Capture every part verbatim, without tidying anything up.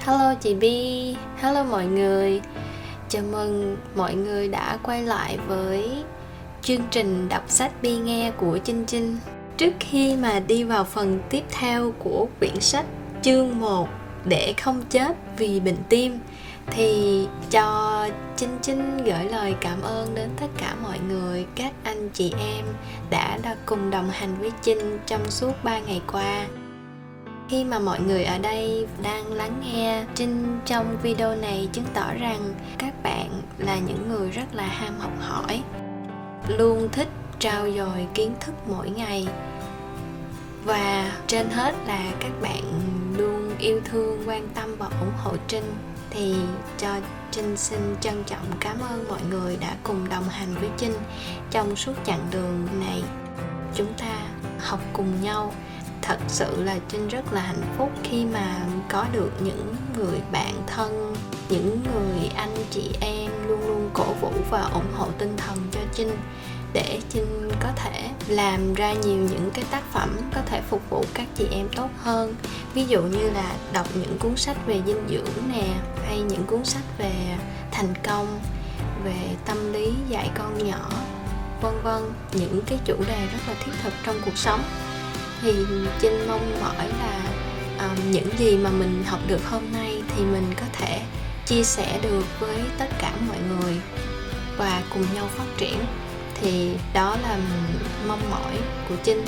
Hello chị Bi, hello mọi người. Chào mừng mọi người đã quay lại với chương trình đọc sách Bi nghe của Chinh Chinh. Trước khi mà đi vào phần tiếp theo của quyển sách chương một Để không chết vì bệnh tim, thì cho Chinh Chinh gửi lời cảm ơn đến tất cả mọi người, các anh chị em đã, đã cùng đồng hành với Chinh trong suốt ba ngày qua. Khi mà mọi người ở đây đang lắng nghe Trinh trong video này chứng tỏ rằng các bạn là những người rất là ham học hỏi, luôn thích trau dồi kiến thức mỗi ngày, và trên hết là các bạn luôn yêu thương, quan tâm và ủng hộ Trinh. Thì cho Trinh xin trân trọng cảm ơn mọi người đã cùng đồng hành với Trinh trong suốt chặng đường này. Chúng ta học cùng nhau. Thật sự là Trinh rất là hạnh phúc khi mà có được những người bạn thân, những người anh chị em luôn luôn cổ vũ và ủng hộ tinh thần cho Trinh, để Trinh có thể làm ra nhiều những cái tác phẩm có thể phục vụ các chị em tốt hơn. Ví dụ như là đọc những cuốn sách về dinh dưỡng nè, hay những cuốn sách về thành công, về tâm lý dạy con nhỏ, vân vân. Những cái chủ đề rất là thiết thực trong cuộc sống. Thì Trinh mong mỏi là um, những gì mà mình học được hôm nay thì mình có thể chia sẻ được với tất cả mọi người và cùng nhau phát triển. Thì đó là mong mỏi của Trinh.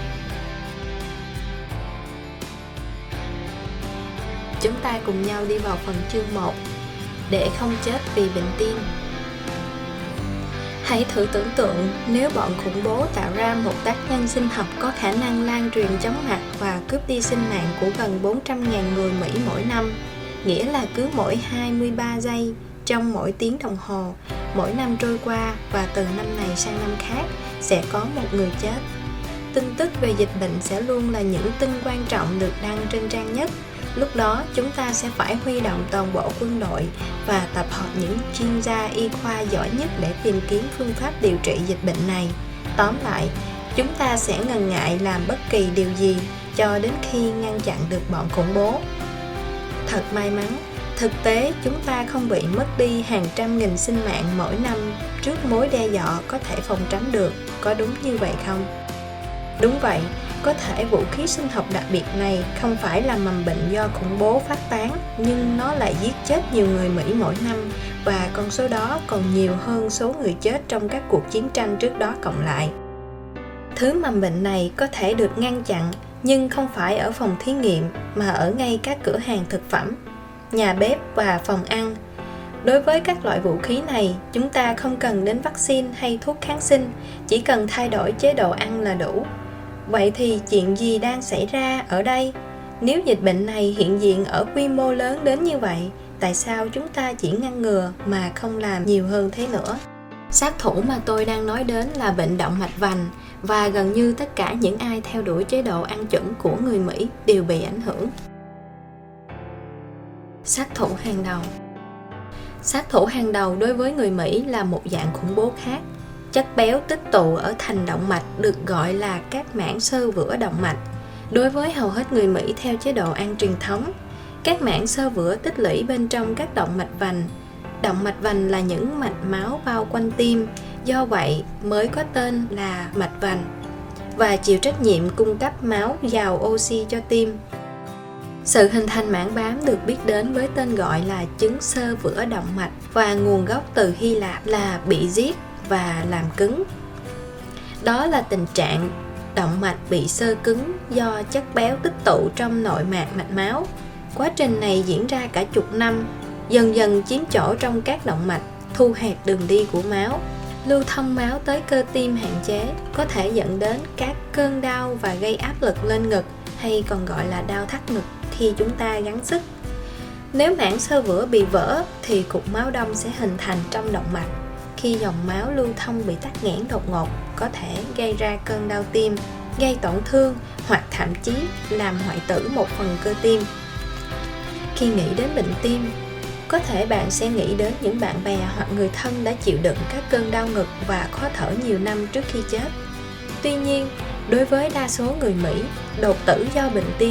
Chúng ta cùng nhau đi vào phần chương một Để không chết vì bệnh tim. Hãy thử tưởng tượng nếu bọn khủng bố tạo ra một tác nhân sinh học có khả năng lan truyền chóng mặt và cướp đi sinh mạng của gần bốn trăm nghìn người Mỹ mỗi năm. Nghĩa là cứ mỗi hai mươi ba giây, trong mỗi tiếng đồng hồ, mỗi năm trôi qua và từ năm này sang năm khác sẽ có một người chết. Tin tức về dịch bệnh sẽ luôn là những tin quan trọng được đăng trên trang nhất. Lúc đó chúng ta sẽ phải huy động toàn bộ quân đội và tập hợp những chuyên gia y khoa giỏi nhất để tìm kiếm phương pháp điều trị dịch bệnh này. Tóm lại, chúng ta sẽ ngần ngại làm bất kỳ điều gì cho đến khi ngăn chặn được bọn khủng bố. Thật may mắn, thực tế chúng ta không bị mất đi hàng trăm nghìn sinh mạng mỗi năm trước mối đe dọa có thể phòng tránh được. Có đúng như vậy không? Đúng vậy, có thể vũ khí sinh học đặc biệt này không phải là mầm bệnh do khủng bố phát tán, nhưng nó lại giết chết nhiều người Mỹ mỗi năm, và con số đó còn nhiều hơn số người chết trong các cuộc chiến tranh trước đó cộng lại. Thứ mầm bệnh này có thể được ngăn chặn, nhưng không phải ở phòng thí nghiệm mà ở ngay các cửa hàng thực phẩm, nhà bếp và phòng ăn. Đối với các loại vũ khí này, chúng ta không cần đến vaccine hay thuốc kháng sinh, chỉ cần thay đổi chế độ ăn là đủ. Vậy thì chuyện gì đang xảy ra ở đây? Nếu dịch bệnh này hiện diện ở quy mô lớn đến như vậy, tại sao chúng ta chỉ ngăn ngừa mà không làm nhiều hơn thế nữa? Sát thủ mà tôi đang nói đến là bệnh động mạch vành, và gần như tất cả những ai theo đuổi chế độ ăn chuẩn của người Mỹ đều bị ảnh hưởng. Sát thủ hàng đầu. Sát thủ hàng đầu đối với người Mỹ là một dạng khủng bố khác. Chất béo tích tụ ở thành động mạch được gọi là các mảng xơ vữa động mạch. Đối với hầu hết người Mỹ theo chế độ ăn truyền thống, các mảng xơ vữa tích lũy bên trong các động mạch vành. Động mạch vành là những mạch máu bao quanh tim, do vậy mới có tên là mạch vành, và chịu trách nhiệm cung cấp máu giàu oxy cho tim. Sự hình thành mảng bám được biết đến với tên gọi là chứng xơ vữa động mạch, và nguồn gốc từ Hy Lạp là bị giết và làm cứng. Đó là tình trạng động mạch bị xơ cứng do chất béo tích tụ trong nội mạc mạch máu. Quá trình này diễn ra cả chục năm, dần dần chiếm chỗ trong các động mạch, thu hẹp đường đi của máu. Lưu thông máu tới cơ tim hạn chế, có thể dẫn đến các cơn đau và gây áp lực lên ngực, hay còn gọi là đau thắt ngực khi chúng ta gắng sức. Nếu mảng xơ vữa bị vỡ thì cục máu đông sẽ hình thành trong động mạch. Khi dòng máu lưu thông bị tắc nghẽn đột ngột, có thể gây ra cơn đau tim, gây tổn thương hoặc thậm chí làm hoại tử một phần cơ tim. Khi nghĩ đến bệnh tim, có thể bạn sẽ nghĩ đến những bạn bè hoặc người thân đã chịu đựng các cơn đau ngực và khó thở nhiều năm trước khi chết. Tuy nhiên, đối với đa số người Mỹ, đột tử do bệnh tim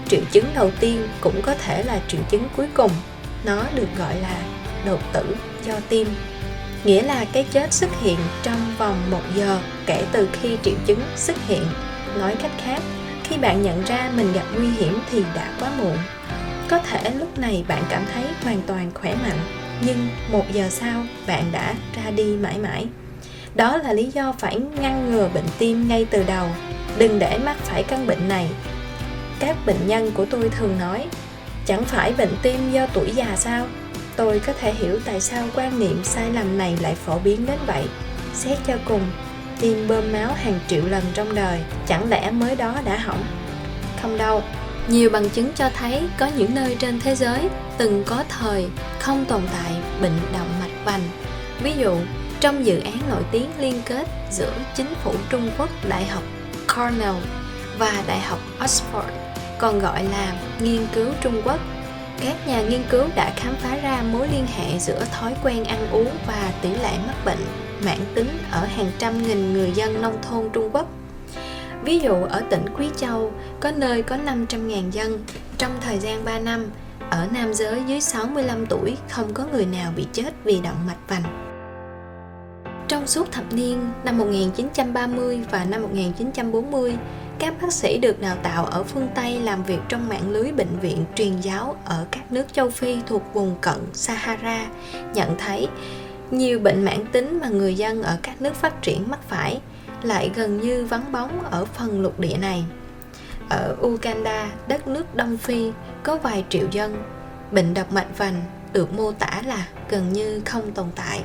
triệu chứng đầu tiên cũng có thể là triệu chứng cuối cùng. Nó được gọi là đột tử do tim, nghĩa là cái chết xuất hiện trong vòng một giờ kể từ khi triệu chứng xuất hiện. Nói cách khác, khi bạn nhận ra mình gặp nguy hiểm thì đã quá muộn. Có thể lúc này bạn cảm thấy hoàn toàn khỏe mạnh, nhưng một giờ sau bạn đã ra đi mãi mãi. Đó là lý do phải ngăn ngừa bệnh tim ngay từ đầu, đừng để mắc phải căn bệnh này. Các bệnh nhân của tôi thường nói, chẳng phải bệnh tim do tuổi già sao? Tôi có thể hiểu tại sao quan niệm sai lầm này lại phổ biến đến vậy. Xét cho cùng, tim bơm máu hàng triệu lần trong đời, chẳng lẽ mới đó đã hỏng? Không đâu. Nhiều bằng chứng cho thấy có những nơi trên thế giới từng có thời không tồn tại bệnh động mạch vành. Ví dụ, trong dự án nổi tiếng liên kết giữa chính phủ Trung Quốc, Đại học Cornell và Đại học Oxford, còn gọi là nghiên cứu Trung Quốc, các nhà nghiên cứu đã khám phá ra mối liên hệ giữa thói quen ăn uống và tỷ lệ mắc bệnh mãn tính ở hàng trăm nghìn người dân nông thôn Trung Quốc. Ví dụ ở tỉnh Quý Châu, có nơi có năm trăm nghìn dân, trong thời gian ba năm, ở nam giới dưới sáu mươi lăm tuổi không có người nào bị chết vì động mạch vành. Trong suốt thập niên năm một nghìn chín trăm ba mươi và năm một nghìn chín trăm bốn mươi, các bác sĩ được đào tạo ở phương Tây làm việc trong mạng lưới bệnh viện truyền giáo ở các nước châu Phi thuộc vùng cận Sahara, nhận thấy nhiều bệnh mãn tính mà người dân ở các nước phát triển mắc phải lại gần như vắng bóng ở phần lục địa này. Ở Uganda, đất nước Đông Phi, có vài triệu dân, bệnh động mạch vành được mô tả là gần như không tồn tại.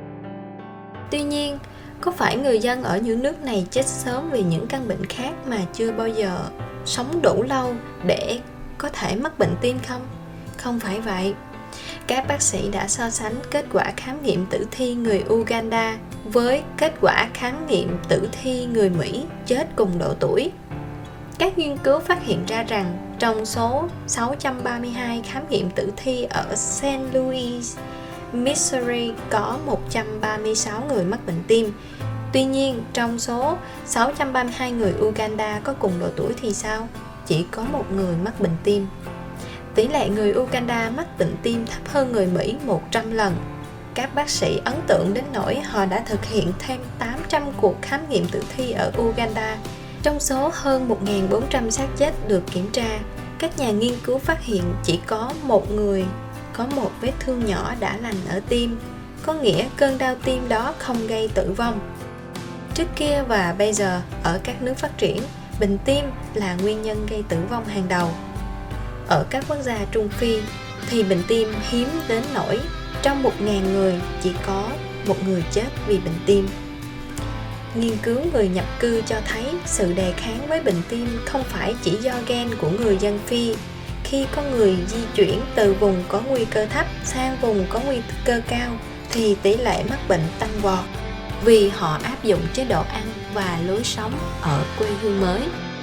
Tuy nhiên, có phải người dân ở những nước này chết sớm vì những căn bệnh khác mà chưa bao giờ sống đủ lâu để có thể mắc bệnh tim không? Không phải vậy. Các bác sĩ đã so sánh kết quả khám nghiệm tử thi người Uganda với kết quả khám nghiệm tử thi người Mỹ chết cùng độ tuổi. Các nghiên cứu phát hiện ra rằng trong số sáu trăm ba mươi hai khám nghiệm tử thi ở Saint Louis, Missouri có một trăm ba mươi sáu người mắc bệnh tim. Tuy nhiên, trong số sáu trăm ba mươi hai người Uganda có cùng độ tuổi thì sao? Chỉ có một người mắc bệnh tim. Tỷ lệ người Uganda mắc bệnh tim thấp hơn người Mỹ một trăm lần. Các bác sĩ ấn tượng đến nỗi họ đã thực hiện thêm tám trăm cuộc khám nghiệm tử thi ở Uganda. Trong số hơn một nghìn bốn trăm xác chết được kiểm tra, các nhà nghiên cứu phát hiện chỉ có một người có một vết thương nhỏ đã lành ở tim, có nghĩa cơn đau tim đó không gây tử vong. Trước kia và bây giờ, ở các nước phát triển, bệnh tim là nguyên nhân gây tử vong hàng đầu. Ở các quốc gia Trung Phi thì bệnh tim hiếm đến nỗi trong một nghìn người chỉ có một người chết vì bệnh tim. Nghiên cứu người nhập cư cho thấy sự đề kháng với bệnh tim không phải chỉ do gen của người dân Phi. Khi có người di chuyển từ vùng có nguy cơ thấp sang vùng có nguy cơ cao thì tỷ lệ mắc bệnh tăng vọt vì họ áp dụng chế độ ăn và lối sống ở quê hương mới.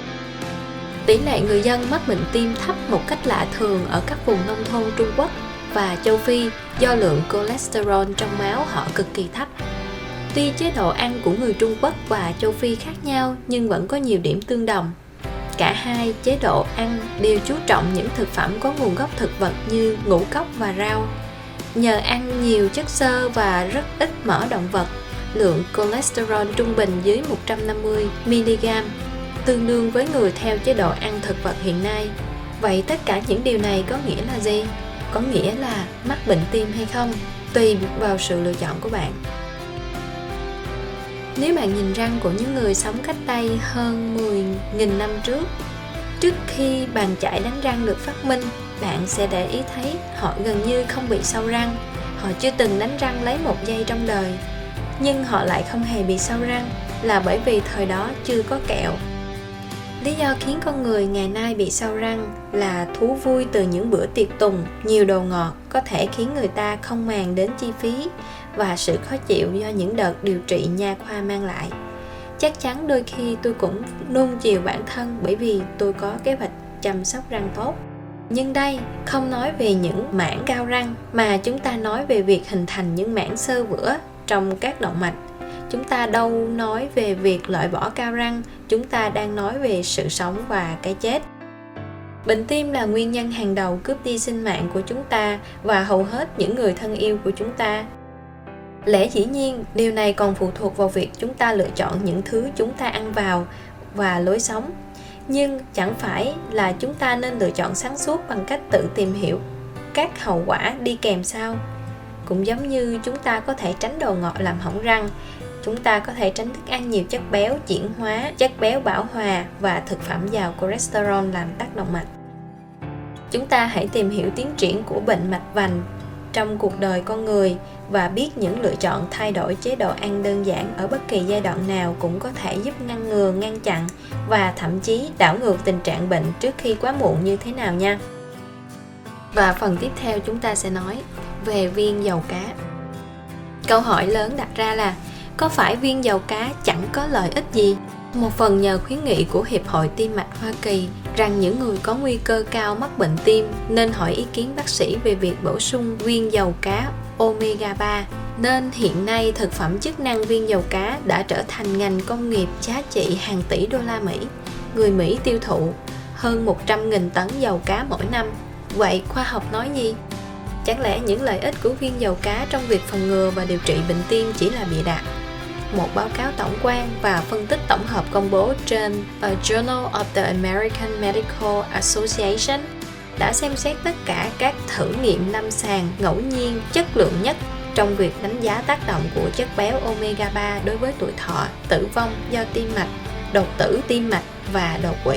Tỷ lệ người dân mắc bệnh tim thấp một cách lạ thường ở các vùng nông thôn Trung Quốc và châu Phi do lượng cholesterol trong máu họ cực kỳ thấp. Tuy chế độ ăn của người Trung Quốc và châu Phi khác nhau nhưng vẫn có nhiều điểm tương đồng. Cả hai chế độ ăn đều chú trọng những thực phẩm có nguồn gốc thực vật như ngũ cốc và rau. Nhờ ăn nhiều chất xơ và rất ít mỡ động vật, lượng cholesterol trung bình dưới một trăm năm mươi mi-li-gam, tương đương với người theo chế độ ăn thực vật hiện nay. Vậy tất cả những điều này có nghĩa là gì? Có nghĩa là mắc bệnh tim hay không? Tùy vào sự lựa chọn của bạn. Nếu bạn nhìn răng của những người sống cách đây hơn mười nghìn năm trước, trước khi bàn chải đánh răng được phát minh, bạn sẽ để ý thấy họ gần như không bị sâu răng. Họ chưa từng đánh răng lấy một giây trong đời. Nhưng họ lại không hề bị sâu răng là bởi vì thời đó chưa có kẹo. Lý do khiến con người ngày nay bị sâu răng là thú vui từ những bữa tiệc tùng, nhiều đồ ngọt có thể khiến người ta không màng đến chi phí và sự khó chịu do những đợt điều trị nha khoa mang lại. Chắc chắn đôi khi tôi cũng nuông chiều bản thân bởi vì tôi có kế hoạch chăm sóc răng tốt. Nhưng đây không nói về những mảng cao răng mà chúng ta nói về việc hình thành những mảng xơ vữa trong các động mạch. Chúng ta đâu nói về việc loại bỏ cao răng, chúng ta đang nói về sự sống và cái chết. Bệnh tim là nguyên nhân hàng đầu cướp đi sinh mạng của chúng ta và hầu hết những người thân yêu của chúng ta. Lẽ dĩ nhiên, điều này còn phụ thuộc vào việc chúng ta lựa chọn những thứ chúng ta ăn vào và lối sống. Nhưng chẳng phải là chúng ta nên lựa chọn sáng suốt bằng cách tự tìm hiểu các hậu quả đi kèm sao? Cũng giống như chúng ta có thể tránh đồ ngọt làm hỏng răng, chúng ta có thể tránh thức ăn nhiều chất béo chuyển hóa, chất béo bão hòa và thực phẩm giàu cholesterol làm tác động mạch. Chúng ta hãy tìm hiểu tiến triển của bệnh mạch vành trong cuộc đời con người và biết những lựa chọn thay đổi chế độ ăn đơn giản ở bất kỳ giai đoạn nào cũng có thể giúp ngăn ngừa, ngăn chặn và thậm chí đảo ngược tình trạng bệnh trước khi quá muộn như thế nào nha. Và phần tiếp theo chúng ta sẽ nói về viên dầu cá. Câu hỏi lớn đặt ra là có phải viên dầu cá chẳng có lợi ích gì? Một phần nhờ khuyến nghị của Hiệp hội Tim mạch Hoa Kỳ rằng những người có nguy cơ cao mắc bệnh tim nên hỏi ý kiến bác sĩ về việc bổ sung viên dầu cá omega ba. Nên hiện nay thực phẩm chức năng viên dầu cá đã trở thành ngành công nghiệp giá trị hàng tỷ đô la Mỹ. Người Mỹ tiêu thụ hơn một trăm nghìn tấn dầu cá mỗi năm. Vậy khoa học nói gì? Chẳng lẽ những lợi ích của viên dầu cá trong việc phòng ngừa và điều trị bệnh tim chỉ là bịa đặt? Một báo cáo tổng quan và phân tích tổng hợp công bố trên A Journal of the American Medical Association đã xem xét tất cả các thử nghiệm lâm sàng ngẫu nhiên chất lượng nhất trong việc đánh giá tác động của chất béo omega ba đối với tuổi thọ, tử vong do tim mạch, đột tử tim mạch và đột quỵ.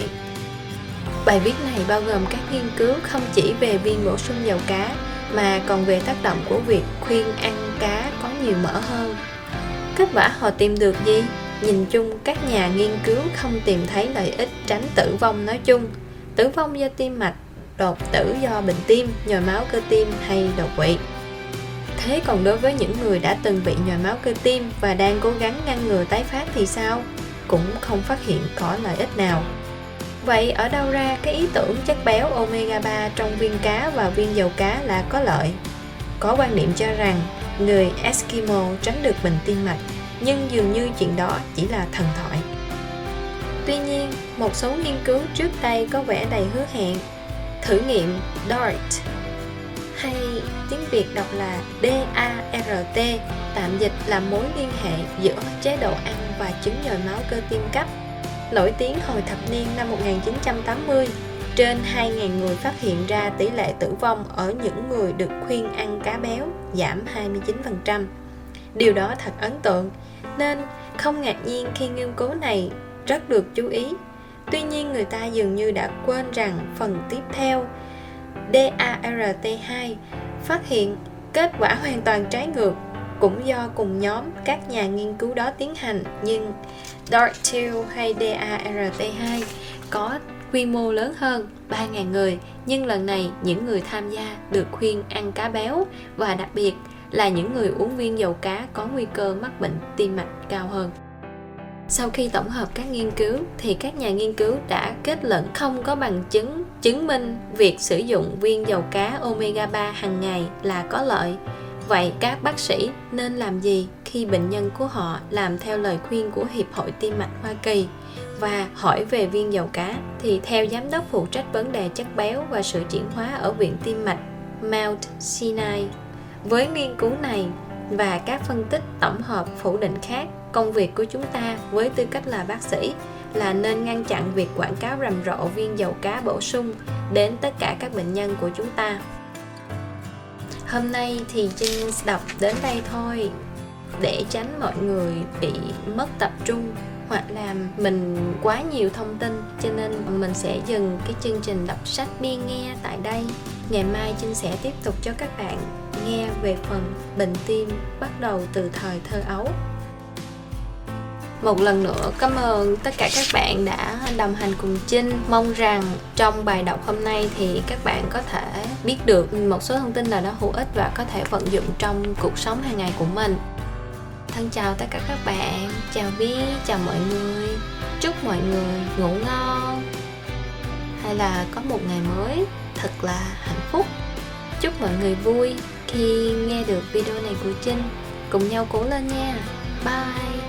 Bài viết này bao gồm các nghiên cứu không chỉ về viên bổ sung dầu cá mà còn về tác động của việc khuyên ăn cá có nhiều mỡ hơn. Kết quả họ tìm được gì? Nhìn chung, các nhà nghiên cứu không tìm thấy lợi ích tránh tử vong nói chung, tử vong do tim mạch, đột tử do bệnh tim, nhồi máu cơ tim hay đột quỵ. Thế còn đối với những người đã từng bị nhồi máu cơ tim và đang cố gắng ngăn ngừa tái phát thì sao? Cũng không phát hiện có lợi ích nào. Vậy ở đâu ra cái ý tưởng chất béo omega ba trong viên cá và viên dầu cá là có lợi? Có quan điểm cho rằng người Eskimo tránh được bệnh tim mạch, nhưng dường như chuyện đó chỉ là thần thoại. Tuy nhiên, một số nghiên cứu trước đây có vẻ đầy hứa hẹn. Thử nghiệm DART, hay tiếng Việt đọc là DART, tạm dịch là mối liên hệ giữa chế độ ăn và chứng nhồi máu cơ tim cấp, nổi tiếng hồi thập niên năm một nghìn chín trăm tám mươi. Trên hai nghìn người phát hiện ra tỷ lệ tử vong ở những người được khuyên ăn cá béo giảm hai mươi chín phần trăm. Điều đó thật ấn tượng, nên không ngạc nhiên khi nghiên cứu này rất được chú ý. Tuy nhiên người ta dường như đã quên rằng phần tiếp theo, DART hai, phát hiện kết quả hoàn toàn trái ngược, cũng do cùng nhóm các nhà nghiên cứu đó tiến hành, nhưng DART hai hay DART hai có quy mô lớn hơn ba nghìn người, nhưng lần này những người tham gia được khuyên ăn cá béo và đặc biệt là những người uống viên dầu cá có nguy cơ mắc bệnh tim mạch cao hơn. Sau khi tổng hợp các nghiên cứu thì các nhà nghiên cứu đã kết luận không có bằng chứng chứng minh việc sử dụng viên dầu cá omega ba hàng ngày là có lợi. Vậy các bác sĩ nên làm gì khi bệnh nhân của họ làm theo lời khuyên của Hiệp hội Tim mạch Hoa Kỳ và hỏi về viên dầu cá? Thì theo giám đốc phụ trách vấn đề chất béo và sự chuyển hóa ở Viện Tim mạch Mount Sinai, với nghiên cứu này và các phân tích tổng hợp phủ định khác, công việc của chúng ta với tư cách là bác sĩ là nên ngăn chặn việc quảng cáo rầm rộ viên dầu cá bổ sung đến tất cả các bệnh nhân của chúng ta. Hôm nay thì Trinh đọc đến đây thôi, để tránh mọi người bị mất tập trung hoặc là mình quá nhiều thông tin, cho nên mình sẽ dừng cái chương trình đọc sách Bi nghe tại đây. Ngày mai Trinh sẽ tiếp tục cho các bạn nghe về phần bệnh tim bắt đầu từ thời thơ ấu. Một lần nữa cảm ơn tất cả các bạn đã đồng hành cùng Trinh. Mong rằng trong bài đọc hôm nay thì các bạn có thể biết được một số thông tin nào đó hữu ích và có thể vận dụng trong cuộc sống hàng ngày của mình. Thân chào tất cả các bạn, chào Bi, chào mọi người. Chúc mọi người ngủ ngon hay là có một ngày mới thật là hạnh phúc. Chúc mọi người vui khi nghe được video này của Trinh. Cùng nhau cố lên nha. Bye.